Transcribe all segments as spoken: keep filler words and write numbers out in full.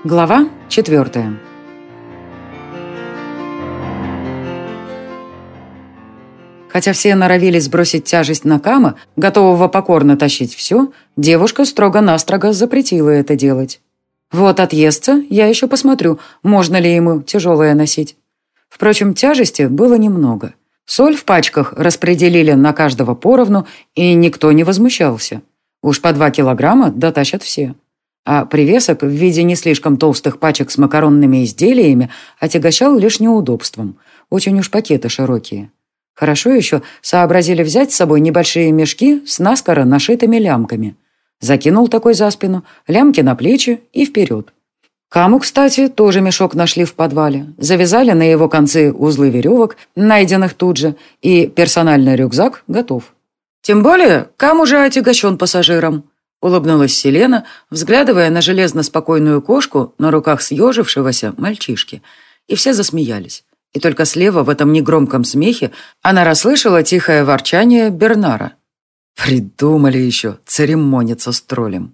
Глава четвертая. Хотя все норовили сбросить тяжесть на Кама, готового покорно тащить все, девушка строго-настрого запретила это делать. Вот отъестся, я еще посмотрю, можно ли ему тяжелое носить. Впрочем, тяжести было немного. Соль в пачках распределили на каждого поровну, и никто не возмущался. Уж по два килограмма дотащат все. А привесок в виде не слишком толстых пачек с макаронными изделиями отягощал лишь неудобством. Очень уж пакеты широкие. Хорошо еще сообразили взять с собой небольшие мешки с наскоро нашитыми лямками. Закинул такой за спину, лямки на плечи и вперед. Каму, кстати, тоже мешок нашли в подвале. Завязали на его концы узлы веревок, найденных тут же, и персональный рюкзак готов. Тем более Кам уже отягощен пассажиром. Улыбнулась Селена, взглядывая на железно-спокойную кошку на руках съежившегося мальчишки. И все засмеялись. И только слева в этом негромком смехе она расслышала тихое ворчание Бернара. «Придумали еще церемониться с троллем».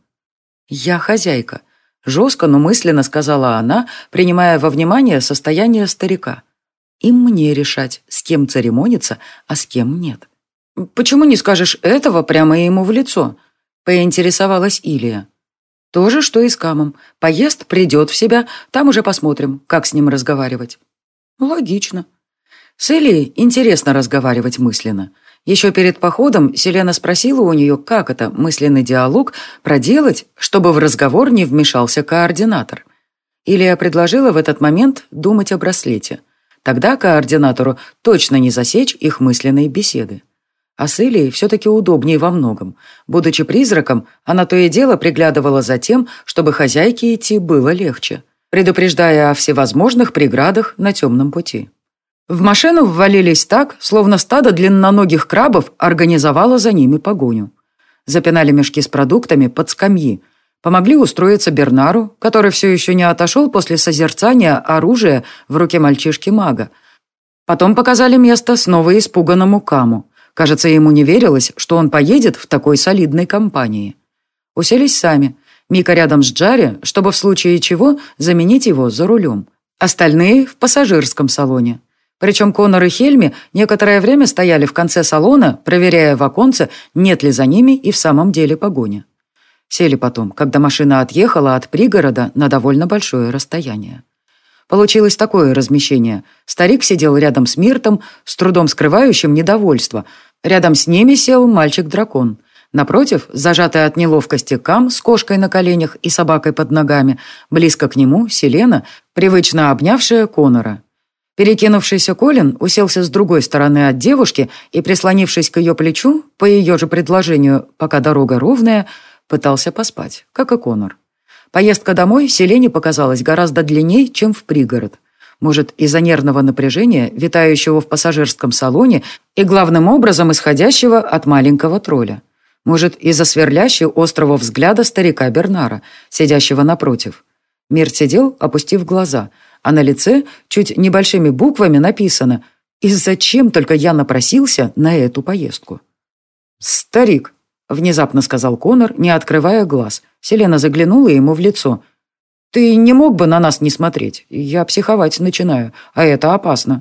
«Я хозяйка», — жестко, но мысленно сказала она, принимая во внимание состояние старика. «Им мне решать, с кем церемониться, а с кем нет». «Почему не скажешь этого прямо ему в лицо?» — поинтересовалась Илия. «То же, что и с Камом. Поест, придет в себя, там уже посмотрим, как с ним разговаривать». «Логично». С Илией интересно разговаривать мысленно. Еще перед походом Селена спросила у нее, как это мысленный диалог проделать, чтобы в разговор не вмешался координатор. Илия предложила в этот момент думать о браслете. Тогда координатору точно не засечь их мысленные беседы. А с Илией все-таки удобнее во многом. Будучи призраком, она то и дело приглядывала за тем, чтобы хозяйке идти было легче, предупреждая о всевозможных преградах на темном пути. В машину ввалились так, словно стадо длинноногих крабов организовало за ними погоню. Запинали мешки с продуктами под скамьи. Помогли устроиться Бернару, который все еще не отошел после созерцания оружия в руке мальчишки-мага. Потом показали место снова испуганному Каму. Кажется, ему не верилось, что он поедет в такой солидной компании. Уселись сами. Мика рядом с Джари, чтобы в случае чего заменить его за рулем. Остальные в пассажирском салоне. Причем Конор и Хельми некоторое время стояли в конце салона, проверяя в оконце, нет ли за ними и в самом деле погони. Сели потом, когда машина отъехала от пригорода на довольно большое расстояние. Получилось такое размещение. Старик сидел рядом с Миртом, с трудом скрывающим недовольство. Рядом с ними сел мальчик-дракон. Напротив, зажатый от неловкости Кам с кошкой на коленях и собакой под ногами, близко к нему Селена, привычно обнявшая Конора. Перекинувшийся Колин уселся с другой стороны от девушки и, прислонившись к ее плечу, по ее же предложению, пока дорога ровная, пытался поспать, как и Конор. Поездка домой Селене показалась гораздо длиннее, чем в пригород. Может, из-за нервного напряжения, витающего в пассажирском салоне и, главным образом, исходящего от маленького тролля. Может, из-за сверлящего острого взгляда старика Бернара, сидящего напротив. Мир сидел, опустив глаза, а на лице чуть небольшими буквами написано «И зачем только я напросился на эту поездку?» «Старик», — внезапно сказал Конор, не открывая глаз. Селена заглянула ему в лицо. «Ты не мог бы на нас не смотреть? Я психовать начинаю, а это опасно».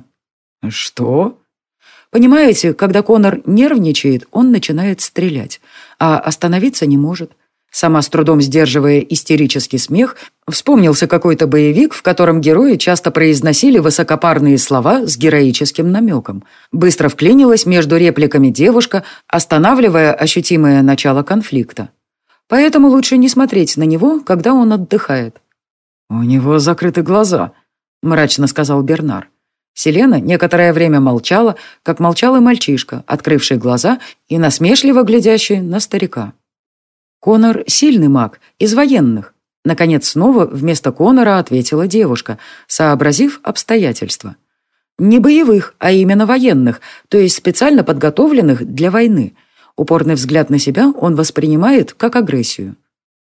«Что?» «Понимаете, когда Конор нервничает, он начинает стрелять, а остановиться не может». Сама с трудом сдерживая истерический смех, вспомнился какой-то боевик, в котором герои часто произносили высокопарные слова с героическим намеком. Быстро вклинилась между репликами девушка, останавливая ощутимое начало конфликта. Поэтому лучше не смотреть на него, когда он отдыхает. «У него закрыты глаза», — мрачно сказал Бернар. Селена некоторое время молчала, как молчал и мальчишка, открывший глаза и насмешливо глядящий на старика. «Конор — сильный маг, из военных», — наконец снова вместо Конора ответила девушка, сообразив обстоятельства. «Не боевых, а именно военных, то есть специально подготовленных для войны. Упорный взгляд на себя он воспринимает как агрессию».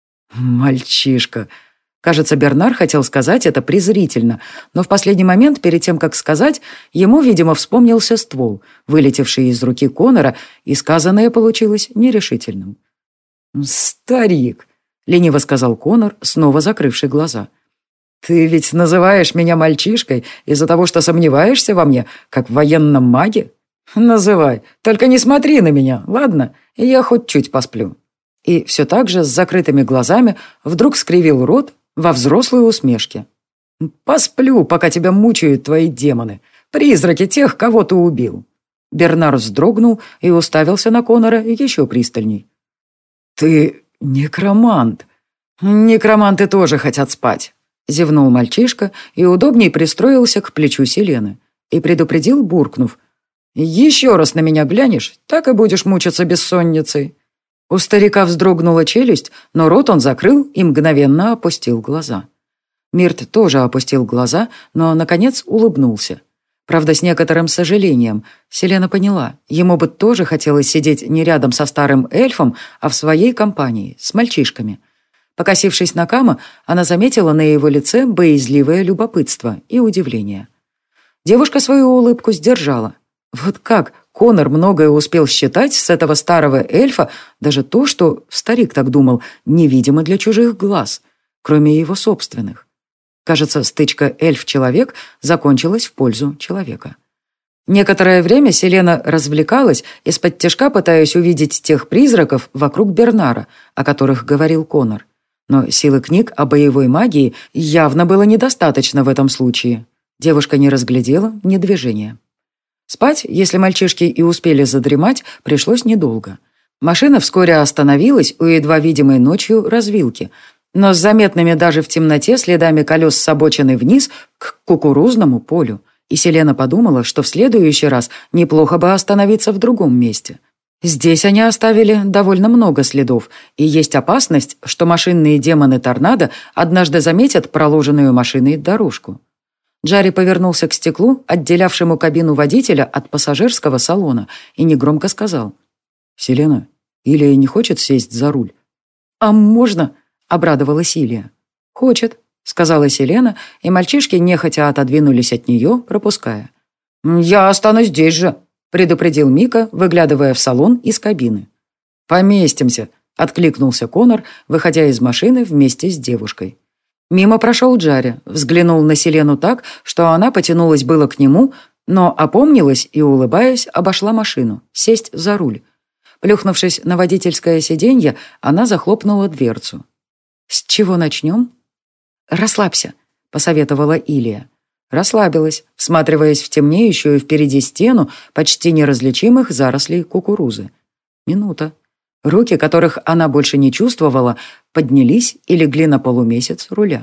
«Мальчишка», Кажется, Бернар хотел сказать это презрительно, но в последний момент, перед тем, как сказать, ему, видимо, вспомнился ствол, вылетевший из руки Конора, и сказанное получилось нерешительным. «Старик», — лениво сказал Конор, снова закрывший глаза. «Ты ведь называешь меня мальчишкой из-за того, что сомневаешься во мне, как в военном маге? Называй, только не смотри на меня, ладно? Я хоть чуть посплю». И все так же с закрытыми глазами вдруг скривил рот во взрослой усмешке. «Посплю, пока тебя мучают твои демоны, призраки тех, кого ты убил». Бернар вздрогнул и уставился на Конора еще пристальней. «Ты некромант. Некроманты тоже хотят спать», — зевнул мальчишка и удобней пристроился к плечу Селены и предупредил, буркнув: «Еще раз на меня глянешь, так и будешь мучиться бессонницей». У старика вздрогнула челюсть, но рот он закрыл и мгновенно опустил глаза. Мирт тоже опустил глаза, но, наконец, улыбнулся. Правда, с некоторым сожалением. Селена поняла, ему бы тоже хотелось сидеть не рядом со старым эльфом, а в своей компании, с мальчишками. Покосившись на Кама, она заметила на его лице боязливое любопытство и удивление. Девушка свою улыбку сдержала. Вот как Конор многое успел считать с этого старого эльфа, даже то, что, старик так думал, невидимо для чужих глаз, кроме его собственных. Кажется, стычка эльф-человек закончилась в пользу человека. Некоторое время Селена развлекалась, из-под тишка пытаясь увидеть тех призраков вокруг Бернара, о которых говорил Конор. Но силы книг о боевой магии явно было недостаточно в этом случае. Девушка не разглядела ни движения. Спать, если мальчишки и успели задремать, пришлось недолго. Машина вскоре остановилась у едва видимой ночью развилки, но с заметными даже в темноте следами колес с обочины вниз к кукурузному полю. И Селена подумала, что в следующий раз неплохо бы остановиться в другом месте. Здесь они оставили довольно много следов, и есть опасность, что машинные демоны торнадо однажды заметят проложенную машиной дорожку. Джарри повернулся к стеклу, отделявшему кабину водителя от пассажирского салона, и негромко сказал: «Селена, Илия не хочет сесть за руль?» «А можно?» — обрадовалась Илия. «Хочет», — сказала Селена, и мальчишки нехотя отодвинулись от нее, пропуская. «Я останусь здесь же», — предупредил Мика, выглядывая в салон из кабины. «Поместимся», — откликнулся Конор, выходя из машины вместе с девушкой. Мимо прошел Джарри, взглянул на Селену так, что она потянулась было к нему, но опомнилась и, улыбаясь, обошла машину, сесть за руль. Плюхнувшись на водительское сиденье, она захлопнула дверцу. «С чего начнем?» «Расслабься», — посоветовала Илия. Расслабилась, всматриваясь в темнеющую впереди стену почти неразличимых зарослей кукурузы. Минута. Руки, которых она больше не чувствовала, поднялись и легли на полумесяц руля.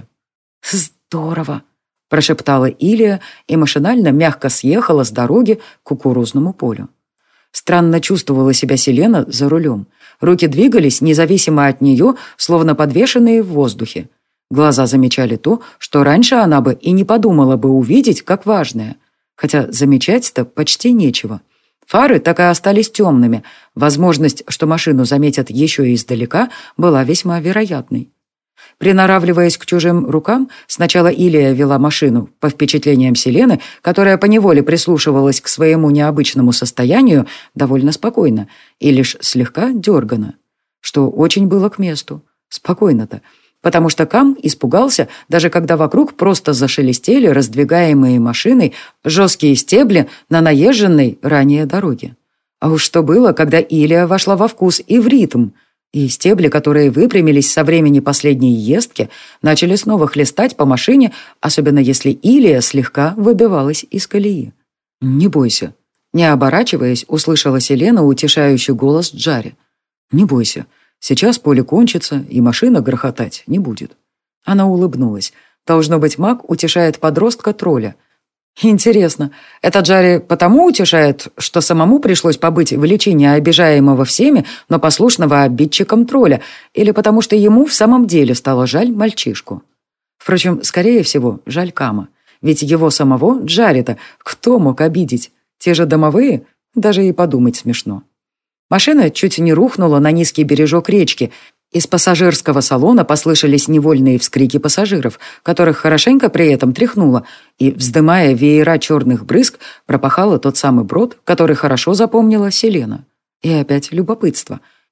«Здорово!» – прошептала Илия и машинально мягко съехала с дороги к кукурузному полю. Странно чувствовала себя Селена за рулем. Руки двигались независимо от нее, словно подвешенные в воздухе. Глаза замечали то, что раньше она бы и не подумала бы увидеть как важное. Хотя замечать-то почти нечего. Фары так и остались темными. Возможность, что машину заметят еще и издалека, была весьма вероятной. Приноравливаясь к чужим рукам, сначала Илия вела машину, по впечатлениям Селены, которая поневоле прислушивалась к своему необычному состоянию, довольно спокойно и лишь слегка дергано. Что очень было к месту. Спокойно-то. Потому что Кам испугался, даже когда вокруг просто зашелестели раздвигаемые машиной жесткие стебли на наезженной ранее дороге. А уж что было, когда Илия вошла во вкус и в ритм, и стебли, которые выпрямились со времени последней ездки, начали снова хлестать по машине, особенно если Илия слегка выбивалась из колеи. «Не бойся», — не оборачиваясь, услышала Селена утешающий голос Джарри. «Не бойся. Сейчас поле кончится, и машина грохотать не будет». Она улыбнулась. Должно быть, маг утешает подростка-тролля. Интересно, это Джарри потому утешает, что самому пришлось побыть в личине обижаемого всеми, но послушного обидчиком тролля, или потому что ему в самом деле стало жаль мальчишку? Впрочем, скорее всего, жаль Кама. Ведь его самого, Джарри-то, кто мог обидеть? Те же домовые? Даже и подумать смешно. Машина чуть не рухнула на низкий бережок речки. Из пассажирского салона послышались невольные вскрики пассажиров, которых хорошенько при этом тряхнуло, и, вздымая веера черных брызг, пропахала тот самый брод, который хорошо запомнила Селена. И опять любопытство.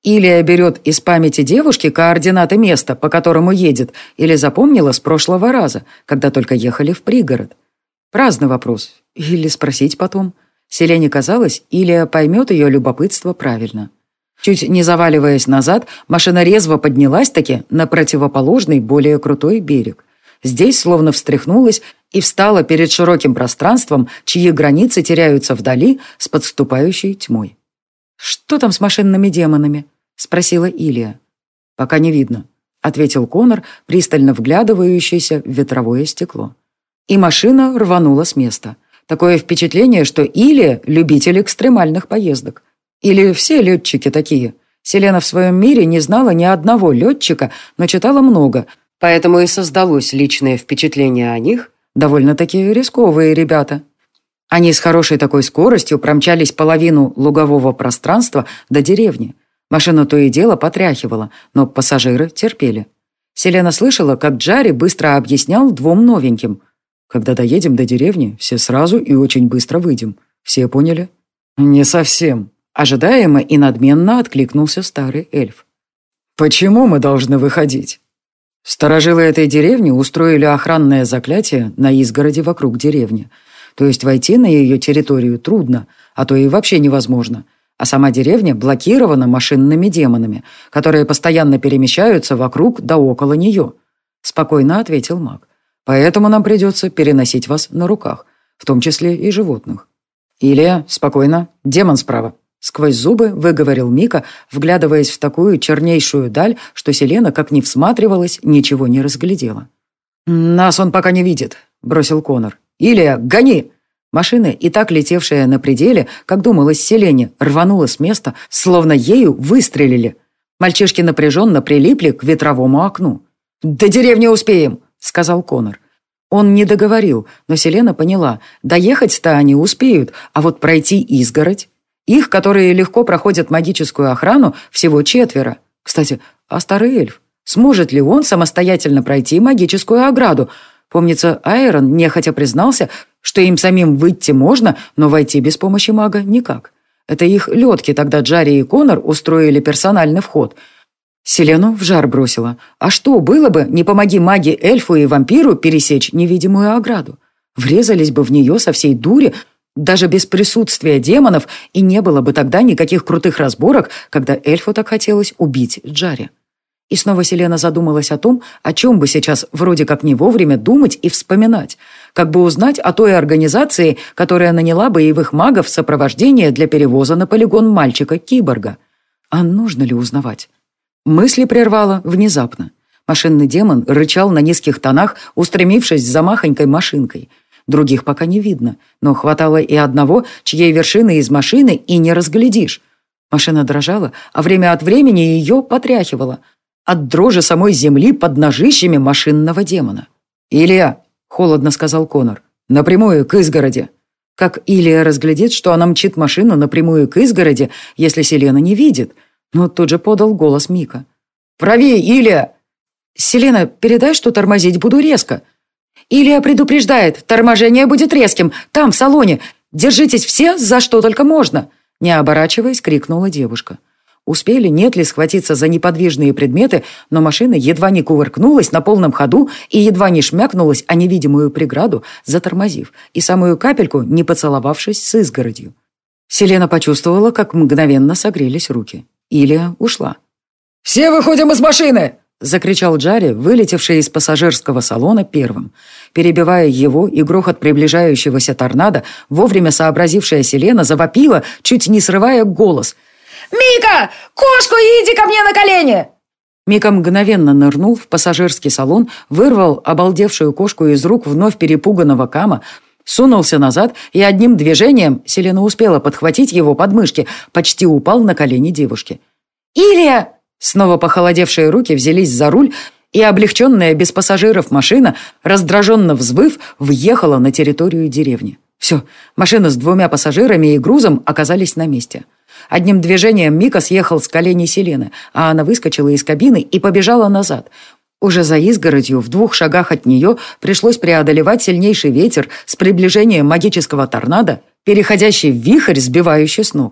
Илия берет из памяти девушки координаты места, по которому едет, или запомнила с прошлого раза, когда только ехали в пригород. Праздный вопрос. Или спросить потом. Селене казалось, Илия поймет ее любопытство правильно. Чуть не заваливаясь назад, машина резво поднялась-таки на противоположный, более крутой берег. Здесь словно встряхнулась и встала перед широким пространством, чьи границы теряются вдали с подступающей тьмой. «Что там с машинными демонами?» — спросила Илия. «Пока не видно», — ответил Конор, пристально вглядывающийся в ветровое стекло. И машина рванула с места. Такое впечатление, что Илия — любитель экстремальных поездок. Или все летчики такие. Селена в своем мире не знала ни одного летчика, но читала много, поэтому и создалось личное впечатление о них. Довольно-таки рисковые ребята. Они с хорошей такой скоростью промчались половину лугового пространства до деревни. Машину то и дело потряхивала, но пассажиры терпели. Селена слышала, как Джарри быстро объяснял двум новеньким. «Когда доедем до деревни, все сразу и очень быстро выйдем. Все поняли?» «Не совсем», — ожидаемо и надменно откликнулся старый эльф. «Почему мы должны выходить?» Старожилы этой деревни устроили охранное заклятие на изгороди вокруг деревни. То есть войти на ее территорию трудно, а то и вообще невозможно. А сама деревня блокирована машинными демонами, которые постоянно перемещаются вокруг да около нее. Спокойно ответил маг. Поэтому нам придется переносить вас на руках, в том числе и животных. Илия, спокойно, демон справа. Сквозь зубы выговорил Мика, вглядываясь в такую чернейшую даль, что Селена, как ни всматривалась, ничего не разглядела. «Нас он пока не видит», — бросил Конор. «Илия, гони!» Машина, и так летевшая на пределе, как думалось Селене, рванула с места, словно ею выстрелили. Мальчишки напряженно прилипли к ветровому окну. «До деревни успеем», — сказал Конор. Он не договорил, но Селена поняла, доехать-то они успеют, а вот пройти изгородь. Их, которые легко проходят магическую охрану, всего четверо. Кстати, а старый эльф? Сможет ли он самостоятельно пройти магическую ограду? Помнится, Айрон нехотя признался, что им самим выйти можно, но войти без помощи мага никак. Это их летки тогда Джарри и Конор устроили персональный вход. Селену в жар бросила. А что было бы, не помоги маге, эльфу и вампиру пересечь невидимую ограду? Врезались бы в нее со всей дури, даже без присутствия демонов, и не было бы тогда никаких крутых разборок, когда эльфу так хотелось убить Джарри. И снова Селена задумалась о том, о чем бы сейчас вроде как не вовремя думать и вспоминать, как бы узнать о той организации, которая наняла боевых магов в сопровождение для перевоза на полигон мальчика-киборга. А нужно ли узнавать? Мысли прервала внезапно. Машинный демон рычал на низких тонах, устремившись за махонькой машинкой. Других пока не видно, но хватало и одного, чьей вершины из машины и не разглядишь. Машина дрожала, а время от времени ее потряхивало. От дрожи самой земли под ножищами машинного демона. «Илья», — холодно сказал Конор, — «напрямую к изгороди». Как Илья разглядит, что она мчит машину напрямую к изгороди, если Селена не видит? Но тут же подал голос Мика. «Правее, Илья!» «Селена, передай, что тормозить буду резко». «Илья предупреждает, торможение будет резким, там, в салоне. Держитесь все, за что только можно!» Не оборачиваясь, крикнула девушка. Успели, нет ли, схватиться за неподвижные предметы, но машина едва не кувыркнулась на полном ходу и едва не шмякнулась о невидимую преграду, затормозив, и самую капельку не поцеловавшись с изгородью. Селена почувствовала, как мгновенно согрелись руки. Илья ушла. «Все выходим из машины!» — закричал Джарри, вылетевший из пассажирского салона первым. Перебивая его и грохот приближающегося торнадо, вовремя сообразившая Селена завопила, чуть не срывая голос. «Мика! Кошку иди ко мне на колени!» Мика мгновенно нырнул в пассажирский салон, вырвал обалдевшую кошку из рук вновь перепуганного Кама, сунулся назад и одним движением, Селена успела подхватить его подмышки, почти упал на колени девушки. «Илья!» Снова похолодевшие руки взялись за руль, и облегченная без пассажиров машина, раздраженно взвыв, въехала на территорию деревни. Все, машина с двумя пассажирами и грузом оказались на месте. Одним движением Мика съехал с коленей Селены, а она выскочила из кабины и побежала назад. Уже за изгородью, в двух шагах от нее, пришлось преодолевать сильнейший ветер с приближением магического торнадо, переходящий в вихрь, сбивающий с ног.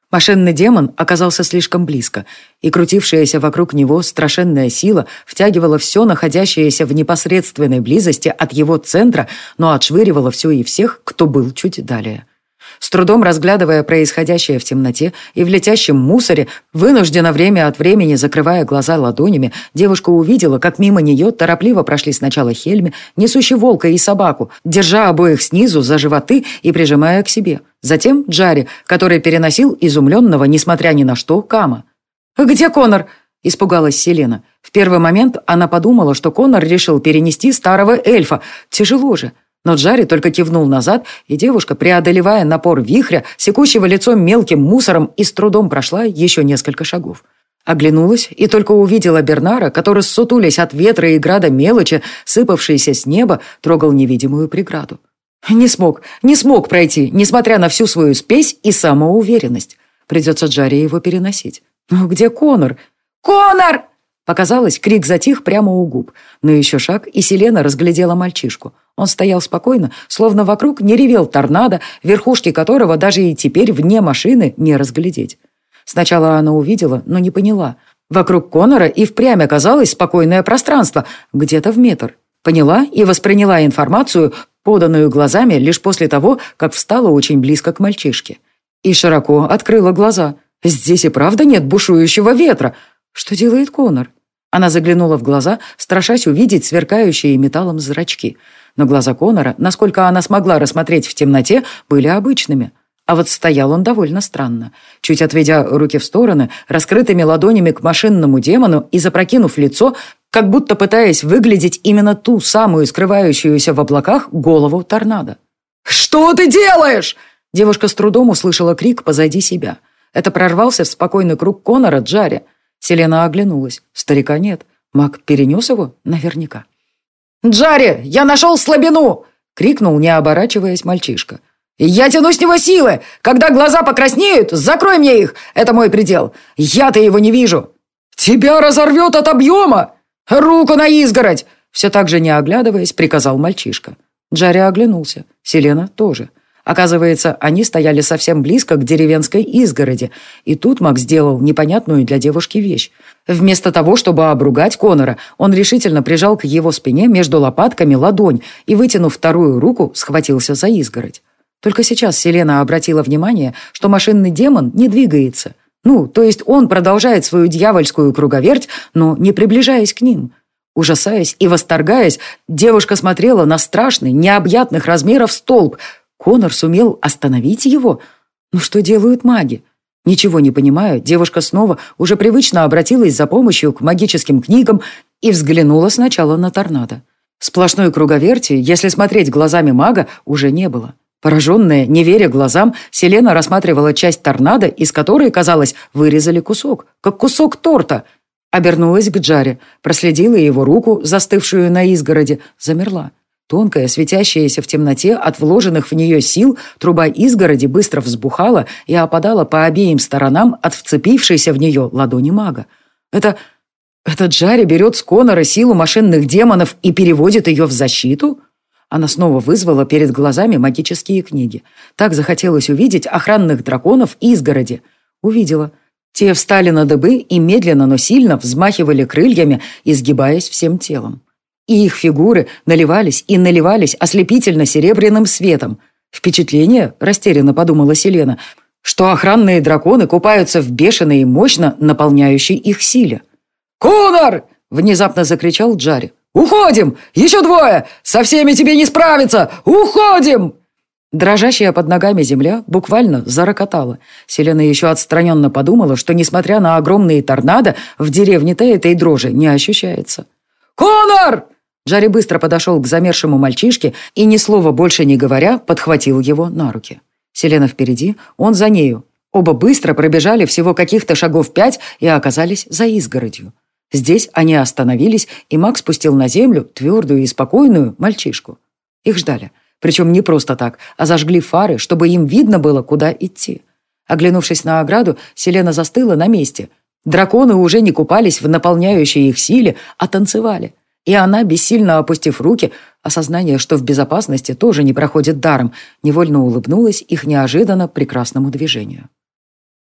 Машинный демон оказался слишком близко, и крутившаяся вокруг него страшенная сила втягивала все находящееся в непосредственной близости от его центра, но отшвыривала все и всех, кто был чуть далее. С трудом разглядывая происходящее в темноте и в летящем мусоре, вынужденно время от времени закрывая глаза ладонями, девушка увидела, как мимо нее торопливо прошли сначала Хельми, несущий волка и собаку, держа обоих снизу за животы и прижимая к себе. Затем Джарри, который переносил изумленного, несмотря ни на что, Кама. «Где Конор?» – испугалась Селена. В первый момент она подумала, что Конор решил перенести старого эльфа. Тяжело же. Но Джарри только кивнул назад, и девушка, преодолевая напор вихря, секущего лицом мелким мусором, и с трудом прошла еще несколько шагов. Оглянулась и только увидела Бернара, который, ссутулясь от ветра и града мелочи, сыпавшейся с неба, трогал невидимую преграду. Не смог, не смог пройти, несмотря на всю свою спесь и самоуверенность. Придется Джарри его переносить. Но где Конор? «Конор!» Показалось, крик затих прямо у губ. Но еще шаг, и Селена разглядела мальчишку. Он стоял спокойно, словно вокруг не ревел торнадо, верхушки которого даже и теперь вне машины не разглядеть. Сначала она увидела, но не поняла. Вокруг Конора и впрямь оказалось спокойное пространство, где-то в метр. Поняла и восприняла информацию, поданную глазами лишь после того, как встала очень близко к мальчишке. И широко открыла глаза. Здесь и правда нет бушующего ветра. Что делает Конор? Она заглянула в глаза, страшась увидеть сверкающие металлом зрачки. Но глаза Конора, насколько она смогла рассмотреть в темноте, были обычными. А вот стоял он довольно странно. Чуть отведя руки в стороны, раскрытыми ладонями к машинному демону и запрокинув лицо, как будто пытаясь выглядеть именно ту самую скрывающуюся в облаках голову торнадо. «Что ты делаешь?» Девушка с трудом услышала крик позади себя. Это прорвался в спокойный круг Конора Джарри. Селена оглянулась. Старика нет. Маг перенес его наверняка. «Джарри, я нашел слабину!» — крикнул, не оборачиваясь, мальчишка. «Я тяну с него силы! Когда глаза покраснеют, закрой мне их! Это мой предел! Я-то его не вижу!» «Тебя разорвет от объема! Руку на изгородь!» Все так же не оглядываясь, приказал мальчишка. Джарри оглянулся. Селена тоже. Оказывается, они стояли совсем близко к деревенской изгороди, и тут Мак сделал непонятную для девушки вещь. Вместо того, чтобы обругать Конора, он решительно прижал к его спине между лопатками ладонь и, вытянув вторую руку, схватился за изгородь. Только сейчас Селена обратила внимание, что машинный демон не двигается. Ну, то есть он продолжает свою дьявольскую круговерть, но не приближаясь к ним. Ужасаясь и восторгаясь, девушка смотрела на страшный, необъятных размеров столб. Конор сумел остановить его? Ну что делают маги? Ничего не понимая, девушка снова уже привычно обратилась за помощью к магическим книгам и взглянула сначала на торнадо. Сплошной круговерти, если смотреть глазами мага, уже не было. Пораженная, не веря глазам, Селена рассматривала часть торнадо, из которой, казалось, вырезали кусок, как кусок торта. Обернулась к Джарри, проследила его руку, застывшую на изгороди, замерла. Тонкая, светящаяся в темноте от вложенных в нее сил, труба изгороди быстро взбухала и опадала по обеим сторонам от вцепившейся в нее ладони мага. Это... это Джарри берет с Конора силу машинных демонов и переводит ее в защиту? Она снова вызвала перед глазами магические книги. Так захотелось увидеть охранных драконов изгороди. Увидела. Те встали на дыбы и медленно, но сильно взмахивали крыльями, изгибаясь всем телом. И их фигуры наливались и наливались ослепительно-серебряным светом. Впечатление, растерянно подумала Селена, что охранные драконы купаются в бешеной и мощно наполняющей их силе. «Конор!» — внезапно закричал Джарри. «Уходим! Еще двое! Со всеми тебе не справиться! Уходим!» Дрожащая под ногами земля буквально зарокотала. Селена еще отстраненно подумала, что, несмотря на огромные торнадо, в деревне-то этой дрожи не ощущается. «Конор!» Джарри быстро подошел к замершему мальчишке и, ни слова больше не говоря, подхватил его на руки. Селена впереди, он за нею. Оба быстро пробежали всего каких-то шагов пять и оказались за изгородью. Здесь они остановились, и маг спустил на землю твердую и спокойную мальчишку. Их ждали. Причем не просто так, а зажгли фары, чтобы им видно было, куда идти. Оглянувшись на ограду, Селена застыла на месте. Драконы уже не купались в наполняющей их силе, а танцевали. И она, бессильно опустив руки, осознание, что в безопасности тоже не проходит даром, невольно улыбнулась их неожиданно прекрасному движению.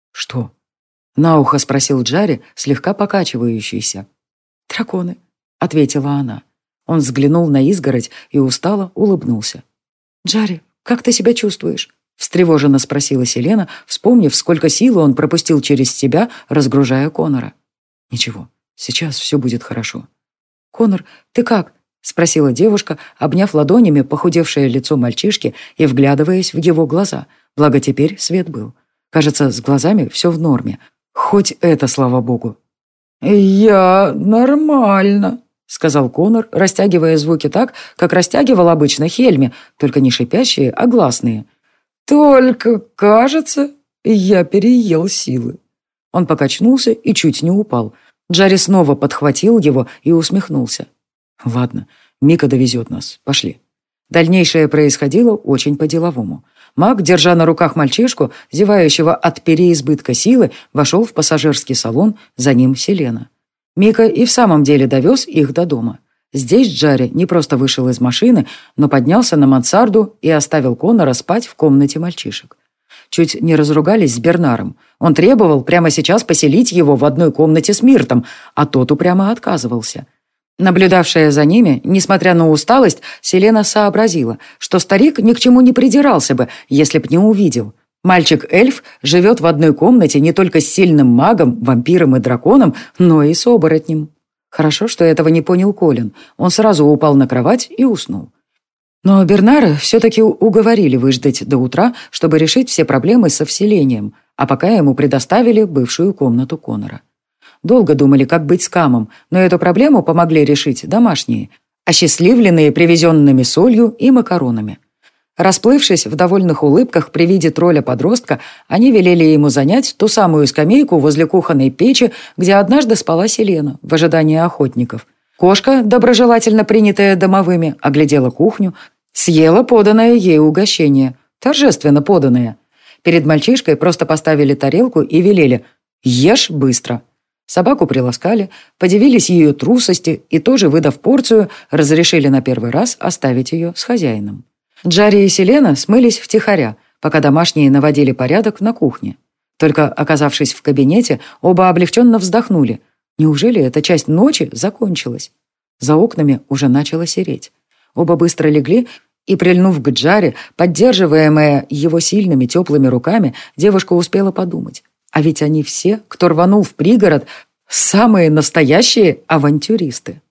«Что?» — на ухо спросил Джарри, слегка покачивающийся. «Драконы», — ответила она. Он взглянул на изгородь и устало улыбнулся. «Джарри, как ты себя чувствуешь?» — встревоженно спросила Селена, вспомнив, сколько силы он пропустил через себя, разгружая Конора. «Ничего, сейчас все будет хорошо». «Конор, ты как?» — спросила девушка, обняв ладонями похудевшее лицо мальчишки и вглядываясь в его глаза, благо теперь свет был. Кажется, с глазами все в норме. Хоть это, слава богу. «Я нормально», — сказал Конор, растягивая звуки так, как растягивал обычно Хельми, только не шипящие, а гласные. «Только, кажется, я переел силы». Он покачнулся и чуть не упал. Джарри снова подхватил его и усмехнулся. «Ладно, Мика довезет нас. Пошли». Дальнейшее происходило очень по-деловому. Маг, держа на руках мальчишку, зевающего от переизбытка силы, вошел в пассажирский салон, за ним Селена. Мика и в самом деле довез их до дома. Здесь Джарри не просто вышел из машины, но поднялся на мансарду и оставил Конора спать в комнате мальчишек. Чуть не разругались с Бернаром. Он требовал прямо сейчас поселить его в одной комнате с Миртом, а тот упрямо отказывался. Наблюдавшая за ними, несмотря на усталость, Селена сообразила, что старик ни к чему не придирался бы, если б не увидел. Мальчик-эльф живет в одной комнате не только с сильным магом, вампиром и драконом, но и с оборотнем. Хорошо, что этого не понял Колин. Он сразу упал на кровать и уснул. Но Бернара все-таки уговорили выждать до утра, чтобы решить все проблемы со вселением, а пока ему предоставили бывшую комнату Конора. Долго думали, как быть с Камом, но эту проблему помогли решить домашние, осчастливленные привезенными солью и макаронами. Расплывшись в довольных улыбках при виде тролля-подростка, они велели ему занять ту самую скамейку возле кухонной печи, где однажды спала Селена в ожидании охотников. Кошка, доброжелательно принятая домовыми, оглядела кухню, съела поданное ей угощение, торжественно поданное. Перед мальчишкой просто поставили тарелку и велели «Ешь быстро». Собаку приласкали, подивились ее трусости и тоже, выдав порцию, разрешили на первый раз оставить ее с хозяином. Джарри и Селена смылись втихаря, пока домашние наводили порядок на кухне. Только оказавшись в кабинете, оба облегченно вздохнули. Неужели эта часть ночи закончилась? За окнами уже начало сереть. Оба быстро легли, и, прильнув к Джарри, поддерживаемая его сильными теплыми руками, девушка успела подумать. А ведь они все, кто рванул в пригород, самые настоящие авантюристы.